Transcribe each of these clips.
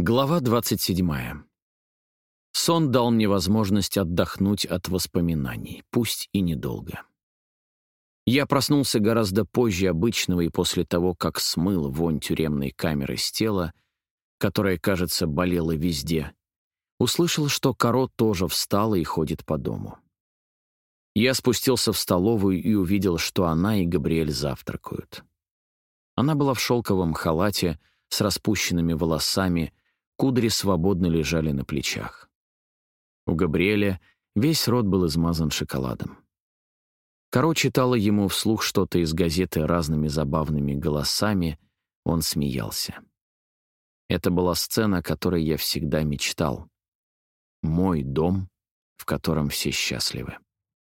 Глава 27. Сон дал мне возможность отдохнуть от воспоминаний, пусть и недолго. Я проснулся гораздо позже обычного и после того, как смыл вонь тюремной камеры с тела, которая, кажется, болела везде, услышал, что Каро тоже встала и ходит по дому. Я спустился в столовую и увидел, что она и Габриэль завтракают. Она была в шелковом халате с распущенными волосами, кудри свободно лежали на плечах. У Габриэля весь рот был измазан шоколадом. Каро читала ему вслух что-то из газеты разными забавными голосами, он смеялся. Это была сцена, о которой я всегда мечтал. Мой дом, в котором все счастливы.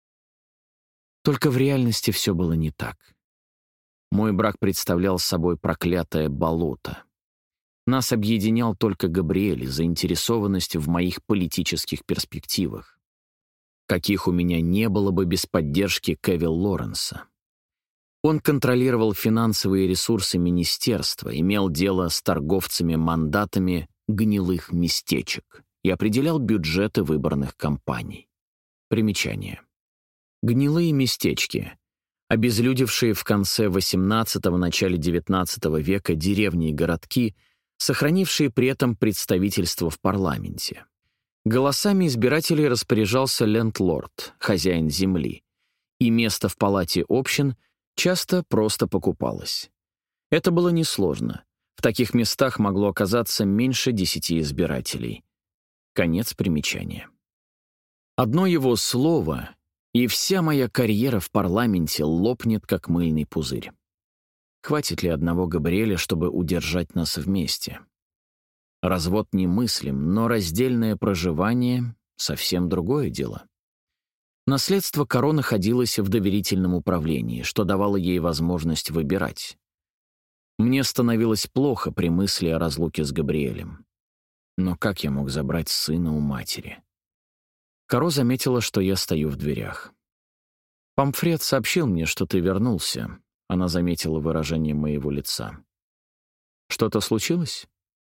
Только в реальности все было не так. Мой брак представлял собой проклятое болото. Нас объединял только Габриэль, заинтересованность в моих политических перспективах, каких у меня не было бы без поддержки Кевилл Лоренса. Он контролировал финансовые ресурсы министерства, имел дело с торговцами-мандатами гнилых местечек и определял бюджеты выборных кампаний. Примечание. Гнилые местечки — обезлюдевшие в конце XVIII – начале XIX века деревни и городки, сохранившие при этом представительство в парламенте. Голосами избирателей распоряжался лендлорд, хозяин земли, и место в палате общин часто просто покупалось. Это было несложно. В таких местах могло оказаться меньше 10 избирателей. Конец примечания. Одно его слово, и вся моя карьера в парламенте лопнет, как мыльный пузырь. Хватит ли одного Габриэля, чтобы удержать нас вместе? Развод немыслим, но раздельное проживание — совсем другое дело. Наследство Каро находилось в доверительном управлении, что давало ей возможность выбирать. Мне становилось плохо при мысли о разлуке с Габриэлем. Но как я мог забрать сына у матери? Каро заметила, что я стою в дверях. «Памфрет сообщил мне, что ты вернулся». Она заметила выражение моего лица. «Что-то случилось?»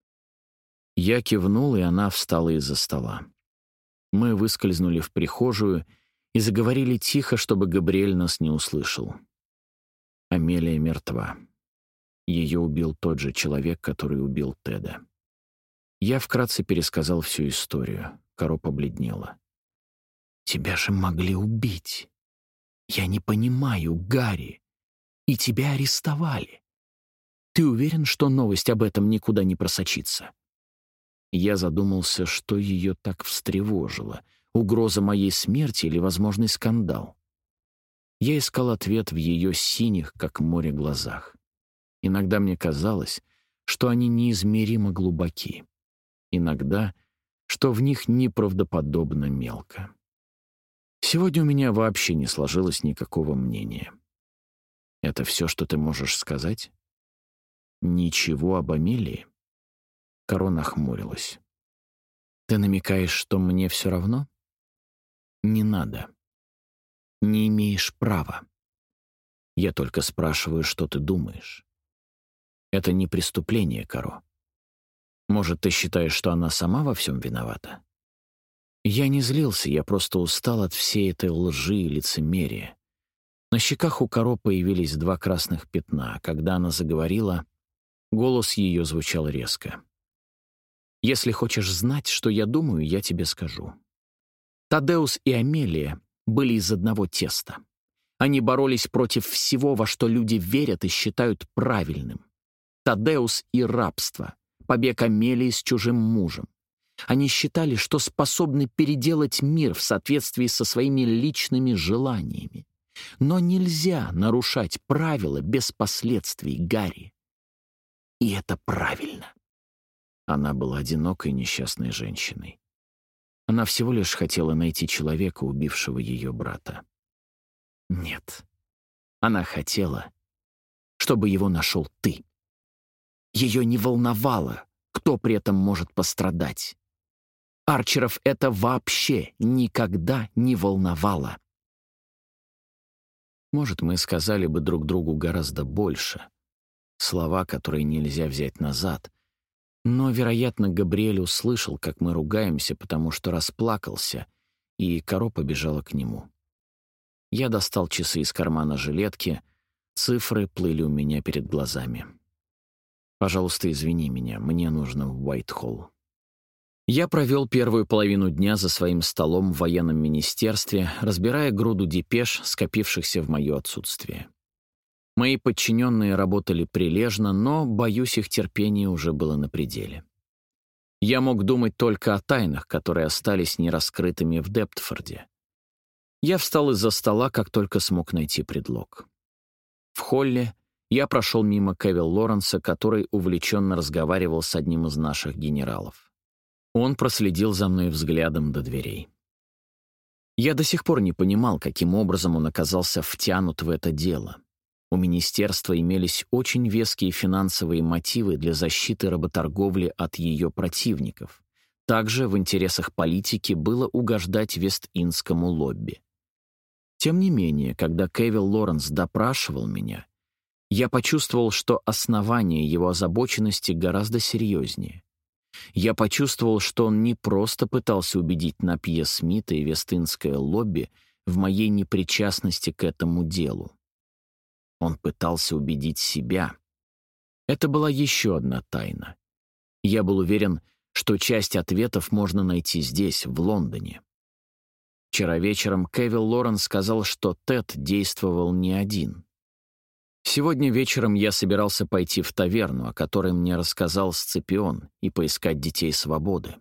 Я кивнул, и она встала из-за стола. Мы выскользнули в прихожую и заговорили тихо, чтобы Габриэль нас не услышал. Амелия мертва. Ее убил тот же человек, который убил Теда. Я вкратце пересказал всю историю. Каро побледнела. «Тебя же могли убить. Я не понимаю, Гарри. И тебя арестовали. Ты уверен, что новость об этом никуда не просочится?» Я задумался, что ее так встревожило. Угроза моей смерти или возможный скандал? Я искал ответ в ее синих, как море, глазах. Иногда мне казалось, что они неизмеримо глубоки. Иногда, что в них неправдоподобно мелко. Сегодня у меня вообще не сложилось никакого мнения. «Это все, что ты можешь сказать?» «Ничего об Амелии?» Каро нахмурилась. «Ты намекаешь, что мне все равно?» «Не надо. Не имеешь права. Я только спрашиваю, что ты думаешь. Это не преступление, Каро. Может, ты считаешь, что она сама во всем виновата?» Я не злился, я просто устал от всей этой лжи и лицемерия. На щеках у Каро появились 2 красных пятна. Когда она заговорила, голос ее звучал резко. «Если хочешь знать, что я думаю, я тебе скажу. Тадеус и Амелия были из одного теста. Они боролись против всего, во что люди верят и считают правильным. Тадеус и рабство, побег Амелии с чужим мужем. Они считали, что способны переделать мир в соответствии со своими личными желаниями. Но нельзя нарушать правила без последствий, Гарри. И это правильно». Она была одинокой несчастной женщиной. Она всего лишь хотела найти человека, убившего ее брата. Нет. Она хотела, чтобы его нашел ты. Ее не волновало, кто при этом может пострадать. Арчеров это вообще никогда не волновало. Может, мы сказали бы друг другу гораздо больше. Слова, которые нельзя взять назад. Но, вероятно, Габриэль услышал, как мы ругаемся, потому что расплакался, и Каро побежала к нему. Я достал часы из кармана жилетки, цифры плыли у меня перед глазами. «Пожалуйста, извини меня, мне нужно в Уайтхолл». Я провел первую половину дня за своим столом в военном министерстве, разбирая груду депеш, скопившихся в мое отсутствие. Мои подчиненные работали прилежно, но, боюсь, их терпение уже было на пределе. Я мог думать только о тайнах, которые остались нераскрытыми в Дептфорде. Я встал из-за стола, как только смог найти предлог. В холле я прошел мимо Кевилл Лоренса, который увлеченно разговаривал с одним из наших генералов. Он проследил за мной взглядом до дверей. Я до сих пор не понимал, каким образом он оказался втянут в это дело. У министерства имелись очень веские финансовые мотивы для защиты работорговли от ее противников. Также в интересах политики было угождать Вест-Индскому лобби. Тем не менее, когда Кевилл Лоренс допрашивал меня, я почувствовал, что основание его озабоченности гораздо серьезнее. Я почувствовал, что он не просто пытался убедить Напье Смита и Вест-Индское лобби в моей непричастности к этому делу. Он пытался убедить себя. Это была еще одна тайна. Я был уверен, что часть ответов можно найти здесь, в Лондоне. Вчера вечером Кевилл Лоренс сказал, что Тед действовал не один. Сегодня вечером я собирался пойти в таверну, о которой мне рассказал Сципион, и поискать детей свободы.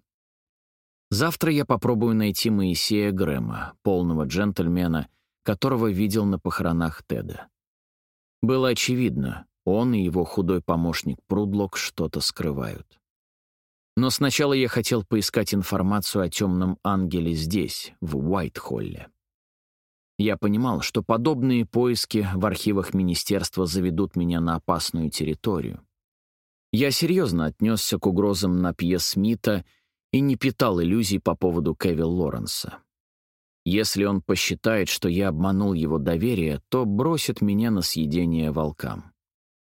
Завтра я попробую найти Моисея Грэма, полного джентльмена, которого видел на похоронах Теда. Было очевидно, он и его худой помощник Прудлок что-то скрывают. Но сначала я хотел поискать информацию о темном ангеле здесь, в Уайтхолле. Я понимал, что подобные поиски в архивах министерства заведут меня на опасную территорию. Я серьезно отнесся к угрозам Напье Смита и не питал иллюзий по поводу Кевилл Лоренса. Если он посчитает, что я обманул его доверие, то бросит меня на съедение волкам.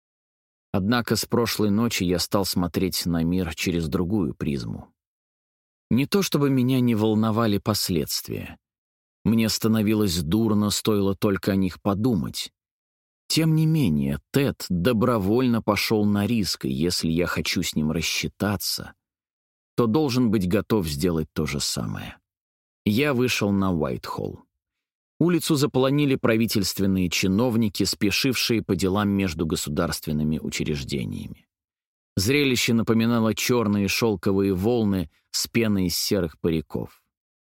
Однако с прошлой ночи я стал смотреть на мир через другую призму. Не то чтобы меня не волновали последствия. Мне становилось дурно, стоило только о них подумать. Тем не менее, Тед добровольно пошел на риск, и если я хочу с ним рассчитаться, то должен быть готов сделать то же самое. Я вышел на Уайтхолл. Улицу заполонили правительственные чиновники, спешившие по делам между государственными учреждениями. Зрелище напоминало черные шелковые волны с пеной из серых париков.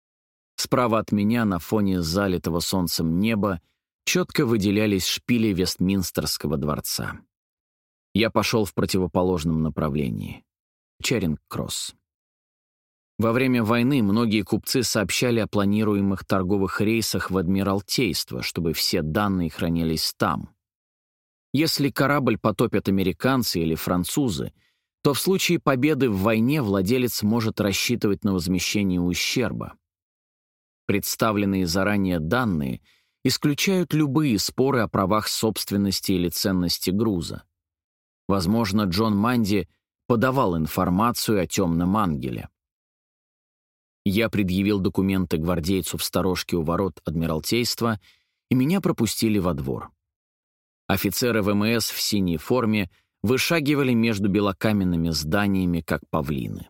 Справа от меня, на фоне залитого солнцем неба, четко выделялись шпили Вестминстерского дворца. Я пошел в противоположном направлении — Чаринг-Кросс. Во время войны многие купцы сообщали о планируемых торговых рейсах в Адмиралтейство, чтобы все данные хранились там. Если корабль потопят американцы или французы, то в случае победы в войне владелец может рассчитывать на возмещение ущерба. Представленные заранее данные исключают любые споры о правах собственности или ценности груза. Возможно, Джон Манди подавал информацию о темном ангеле. Я предъявил документы гвардейцу в сторожке у ворот Адмиралтейства, и меня пропустили во двор. Офицеры ВМС в синей форме вышагивали между белокаменными зданиями, как павлины.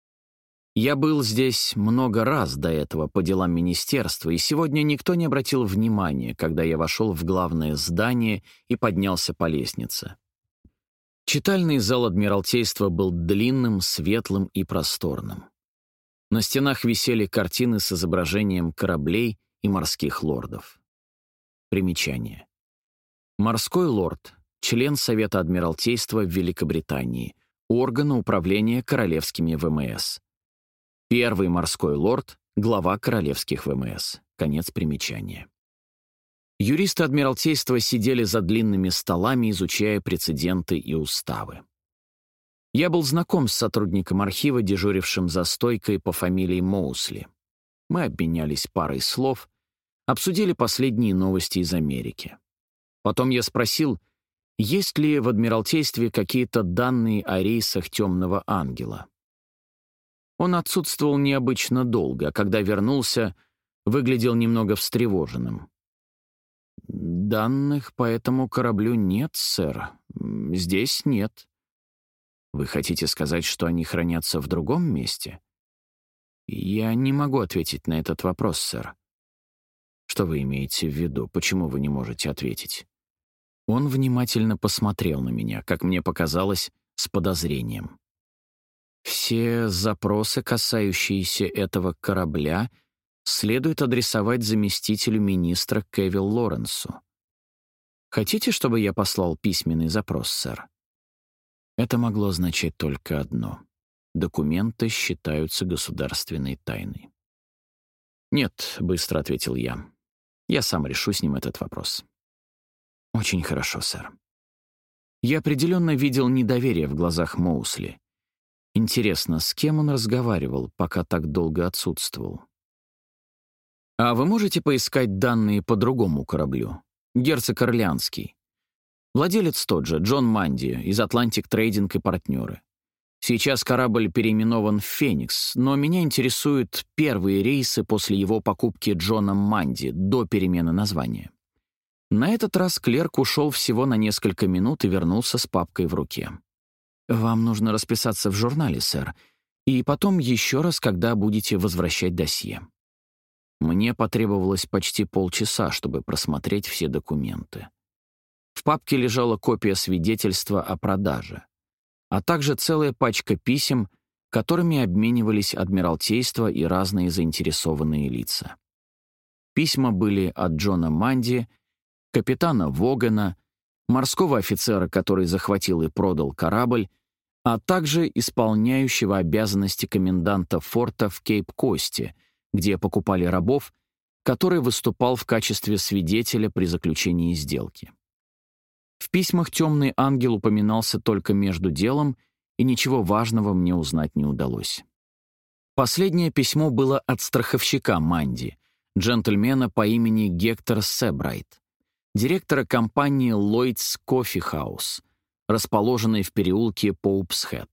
Я был здесь много раз до этого по делам министерства, и сегодня никто не обратил внимания, когда я вошел в главное здание и поднялся по лестнице. Читальный зал Адмиралтейства был длинным, светлым и просторным. На стенах висели картины с изображением кораблей и морских лордов. Примечание. Морской лорд — член Совета Адмиралтейства в Великобритании, органа управления королевскими ВМС. Первый морской лорд — глава королевских ВМС. Конец примечания. Юристы Адмиралтейства сидели за длинными столами, изучая прецеденты и уставы. Я был знаком с сотрудником архива, дежурившим за стойкой по фамилии Моусли. Мы обменялись парой слов, обсудили последние новости из Америки. Потом я спросил, Есть ли в Адмиралтействе какие-то данные о рейсах «Темного ангела»? Он отсутствовал необычно долго, а когда вернулся, выглядел немного встревоженным. «Данных по этому кораблю нет, сэр. Здесь нет». «Вы хотите сказать, что они хранятся в другом месте?» «Я не могу ответить на этот вопрос, сэр». «Что вы имеете в виду? Почему вы не можете ответить?» Он внимательно посмотрел на меня, как мне показалось, с подозрением. «Все запросы, касающиеся этого корабля, следует адресовать заместителю министра Кевил Лоренсу. Хотите, чтобы я послал письменный запрос, сэр?» Это могло означать только одно. Документы считаются государственной тайной. «Нет», — быстро ответил я. «Я сам решу с ним этот вопрос». «Очень хорошо, сэр». Я определенно видел недоверие в глазах Моусли. Интересно, с кем он разговаривал, пока так долго отсутствовал? «А вы можете поискать данные по другому кораблю? Герцог Орлеанский. Владелец тот же, Джон Манди, из Atlantic Trading и партнеры. Сейчас корабль переименован в «Феникс», но меня интересуют первые рейсы после его покупки Джоном Манди до перемены названия». На этот раз клерк ушел всего на несколько минут и вернулся с папкой в руке. «Вам нужно расписаться в журнале, сэр, и потом еще раз, когда будете возвращать досье». Мне потребовалось почти полчаса, чтобы просмотреть все документы. В папке лежала копия свидетельства о продаже, а также целая пачка писем, которыми обменивались Адмиралтейство и разные заинтересованные лица. Письма были от Джона Манди, капитана Вогана, морского офицера, который захватил и продал корабль, а также исполняющего обязанности коменданта форта в Кейп-Косте, где покупали рабов, который выступал в качестве свидетеля при заключении сделки. В письмах «Темный ангел» упоминался только между делом, и ничего важного мне узнать не удалось. Последнее письмо было от страховщика Манди, джентльмена по имени Гектор Себрайт, директора компании Lloyd's Coffee House, расположенной в переулке Поупсхед.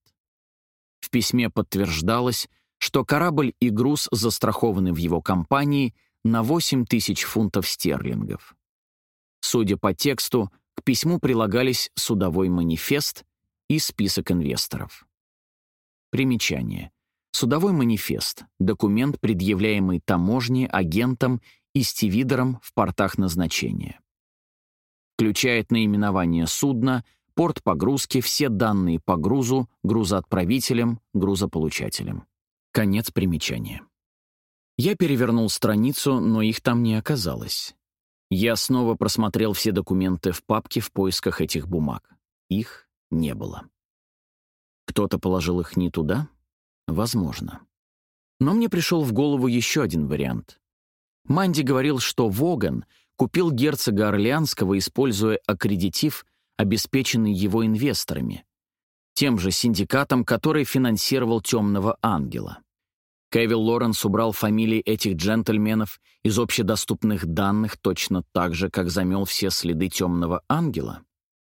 В письме подтверждалось, что корабль и груз застрахованы в его компании на 8000 фунтов стерлингов. Судя по тексту, к письму прилагались судовой манифест и список инвесторов. Примечание. Судовой манифест — документ, предъявляемый таможне, агентам и стивидерам в портах назначения. Включает наименование судна, порт погрузки, все данные по грузу, грузоотправителям, грузополучателям. Конец примечания. Я перевернул страницу, но их там не оказалось. Я снова просмотрел все документы в папке в поисках этих бумаг. Их не было. Кто-то положил их не туда? Возможно. Но мне пришел в голову еще один вариант. Манди говорил, что Воган купил герцога Орлеанского, используя аккредитив, обеспеченный его инвесторами, тем же синдикатом, который финансировал «Темного ангела». Кевил Лоренс убрал фамилии этих джентльменов из общедоступных данных точно так же, как замел все следы «Темного ангела».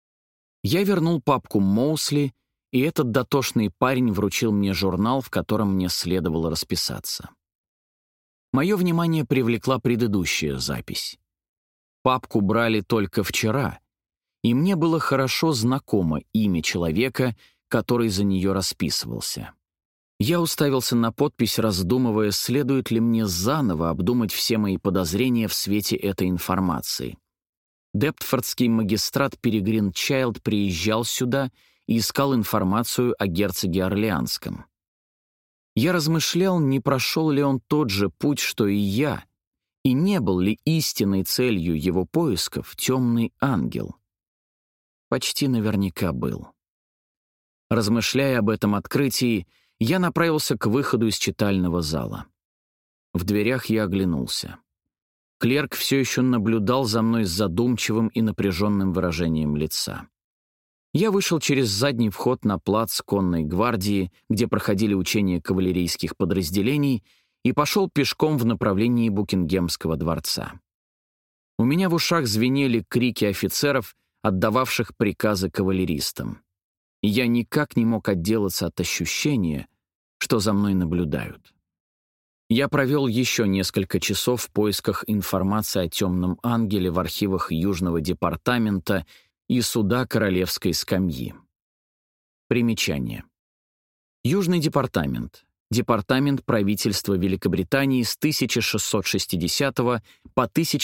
Я вернул папку Моусли, и этот дотошный парень вручил мне журнал, в котором мне следовало расписаться. Мое внимание привлекла предыдущая запись. Папку брали только вчера, и мне было хорошо знакомо имя человека, который за нее расписывался. Я уставился на подпись, раздумывая, следует ли мне заново обдумать все мои подозрения в свете этой информации. Дептфордский магистрат Перегрин Чайлд приезжал сюда и искал информацию о герцоге Орлеанском. Я размышлял, не прошел ли он тот же путь, что и я, и не был ли истинной целью его поисков «Темный ангел». Почти наверняка был. Размышляя об этом открытии, я направился к выходу из читального зала. В дверях я оглянулся. Клерк все еще наблюдал за мной с задумчивым и напряженным выражением лица. Я вышел через задний вход на плац конной гвардии, где проходили учения кавалерийских подразделений, и пошел пешком в направлении Букингемского дворца. У меня в ушах звенели крики офицеров, отдававших приказы кавалеристам. И я никак не мог отделаться от ощущения, что за мной наблюдают. Я провел еще несколько часов в поисках информации о темном ангеле в архивах Южного департамента и суда Королевской скамьи. Примечание. Южный департамент. Департамент правительства Великобритании с 1660 по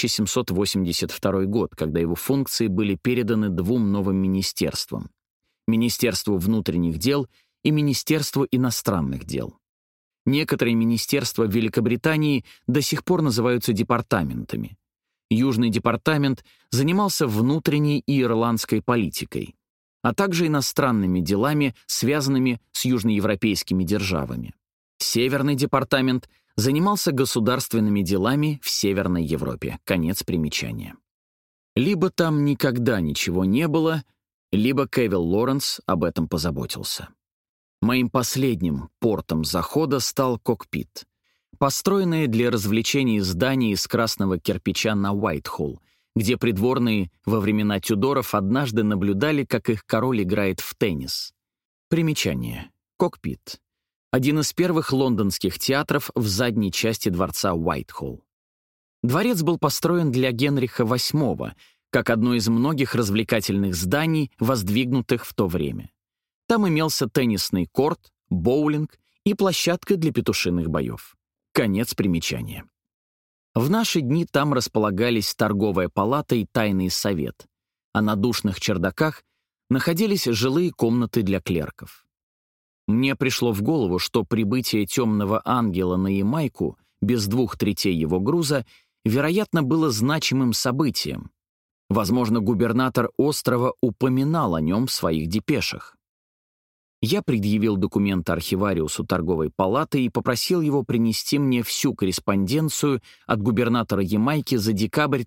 1782 год, когда его функции были переданы двум новым министерствам — Министерству внутренних дел и Министерству иностранных дел. Некоторые министерства в Великобритании до сих пор называются департаментами. Южный департамент занимался внутренней и ирландской политикой, а также иностранными делами, связанными с южноевропейскими державами. Северный департамент занимался государственными делами в Северной Европе. Конец примечания. Либо там никогда ничего не было, либо Кевилл Лоренс об этом позаботился. Моим последним портом захода стал кокпит. Построенное для развлечений здание из красного кирпича на Уайтхолл, где придворные во времена Тюдоров однажды наблюдали, как их король играет в теннис. Примечание. Кокпит. Один из первых лондонских театров в задней части дворца Уайтхолл. Дворец был построен для Генриха VIII, как одно из многих развлекательных зданий, воздвигнутых в то время. Там имелся теннисный корт, боулинг и площадка для петушиных боев. Конец примечания. В наши дни там располагались торговая палата и тайный совет, а на душных чердаках находились жилые комнаты для клерков. Мне пришло в голову, что прибытие темного ангела на Ямайку без 2/3 его груза, вероятно, было значимым событием. Возможно, губернатор острова упоминал о нем в своих депешах. Я предъявил документы архивариусу торговой палаты и попросил его принести мне всю корреспонденцию от губернатора Ямайки за декабрь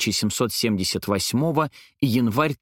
1778 и январь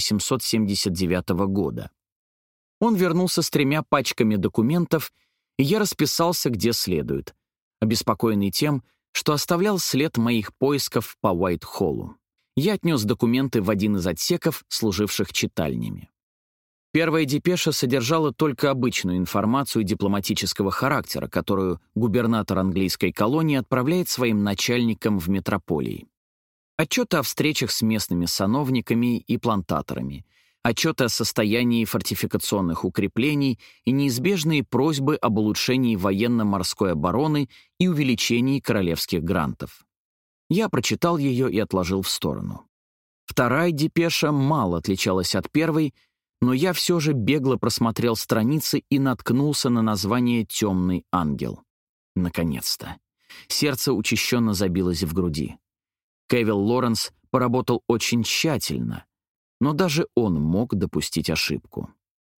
1779 года. Он вернулся с 3 пачками документов, и я расписался где следует, обеспокоенный тем, что оставлял след моих поисков по Уайт-Холлу. Я отнес документы в один из отсеков, служивших читальнями. Первая депеша содержала только обычную информацию дипломатического характера, которую губернатор английской колонии отправляет своим начальникам в метрополии. Отчеты о встречах с местными сановниками и плантаторами, отчеты о состоянии фортификационных укреплений и неизбежные просьбы об улучшении военно-морской обороны и увеличении королевских грантов. Я прочитал ее и отложил в сторону. Вторая депеша мало отличалась от первой, но я все же бегло просмотрел страницы и наткнулся на название «Темный ангел». Наконец-то. Сердце учащенно забилось в груди. Кевилл Лоренс поработал очень тщательно, но даже он мог допустить ошибку.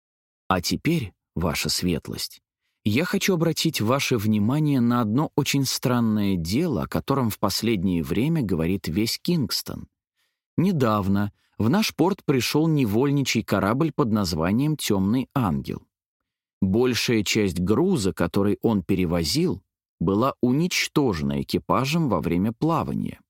А теперь, ваша светлость, я хочу обратить ваше внимание на одно очень странное дело, о котором в последнее время говорит весь Кингстон. Недавно в наш порт пришел невольничий корабль под названием «Темный ангел». Большая часть груза, который он перевозил, была уничтожена экипажем во время плавания.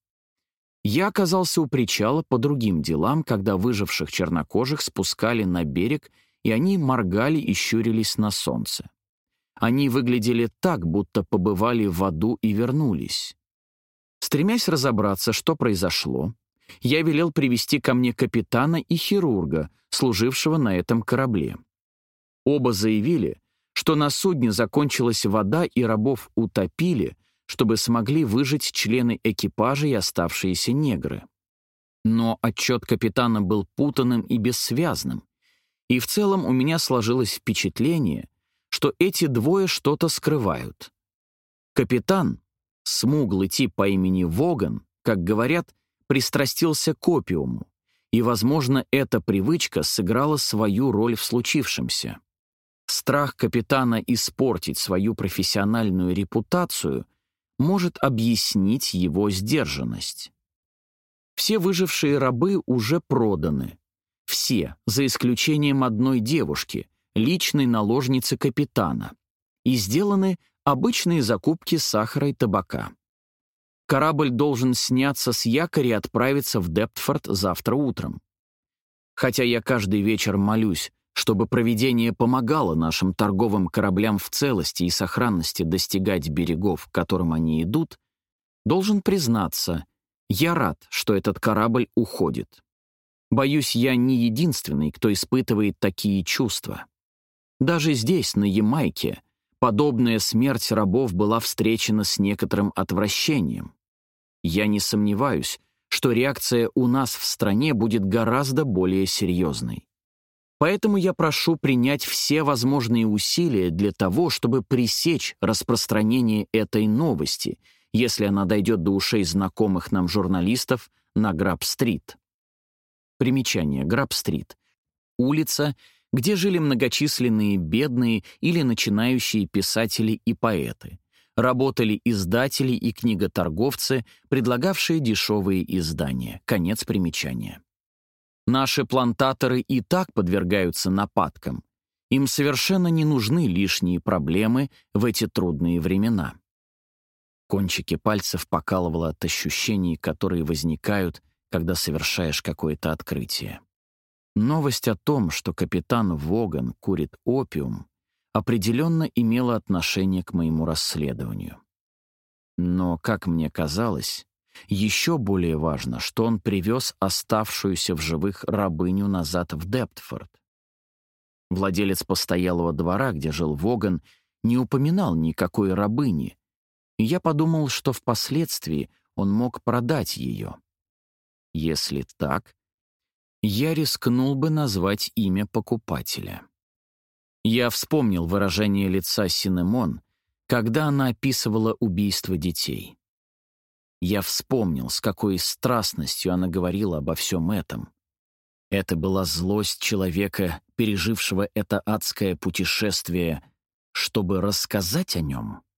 Я оказался у причала по другим делам, когда выживших чернокожих спускали на берег, и они моргали и щурились на солнце. Они выглядели так, будто побывали в аду и вернулись. Стремясь разобраться, что произошло, я велел привести ко мне капитана и хирурга, служившего на этом корабле. Оба заявили, что на судне закончилась вода и рабов утопили, чтобы смогли выжить члены экипажа и оставшиеся негры. Но отчет капитана был путанным и бессвязным, и в целом у меня сложилось впечатление, что эти двое что-то скрывают. Капитан, смуглый тип по имени Воган, как говорят, пристрастился к опиуму, и, возможно, эта привычка сыграла свою роль в случившемся. Страх капитана испортить свою профессиональную репутацию может объяснить его сдержанность. Все выжившие рабы уже проданы. Все, за исключением одной девушки, личной наложницы капитана, и сделаны обычные закупки сахара и табака. Корабль должен сняться с якоря и отправиться в Дептфорд завтра утром. Хотя я каждый вечер молюсь, чтобы провидение помогало нашим торговым кораблям в целости и сохранности достигать берегов, к которым они идут, должен признаться, я рад, что этот корабль уходит. Боюсь, я не единственный, кто испытывает такие чувства. Даже здесь, на Ямайке, подобная смерть рабов была встречена с некоторым отвращением. Я не сомневаюсь, что реакция у нас в стране будет гораздо более серьезной. Поэтому я прошу принять все возможные усилия для того, чтобы пресечь распространение этой новости, если она дойдет до ушей знакомых нам журналистов на Граб-стрит. Примечание. Граб-стрит. Улица, где жили многочисленные бедные или начинающие писатели и поэты. Работали издатели и книготорговцы, предлагавшие дешевые издания. Конец примечания. Наши плантаторы и так подвергаются нападкам. Им совершенно не нужны лишние проблемы в эти трудные времена. Кончики пальцев покалывало от ощущений, которые возникают, когда совершаешь какое-то открытие. Новость о том, что капитан Воган курит опиум, определенно имела отношение к моему расследованию. Но, как мне казалось, еще более важно, что он привез оставшуюся в живых рабыню назад в Дептфорд. Владелец постоялого двора, где жил Воган, не упоминал никакой рабыни, и я подумал, что впоследствии он мог продать ее. Если так, я рискнул бы назвать имя покупателя. Я вспомнил выражение лица Синемон, когда она описывала убийство детей. Я вспомнил, с какой страстностью она говорила обо всем этом. Это была злость человека, пережившего это адское путешествие, чтобы рассказать о нем.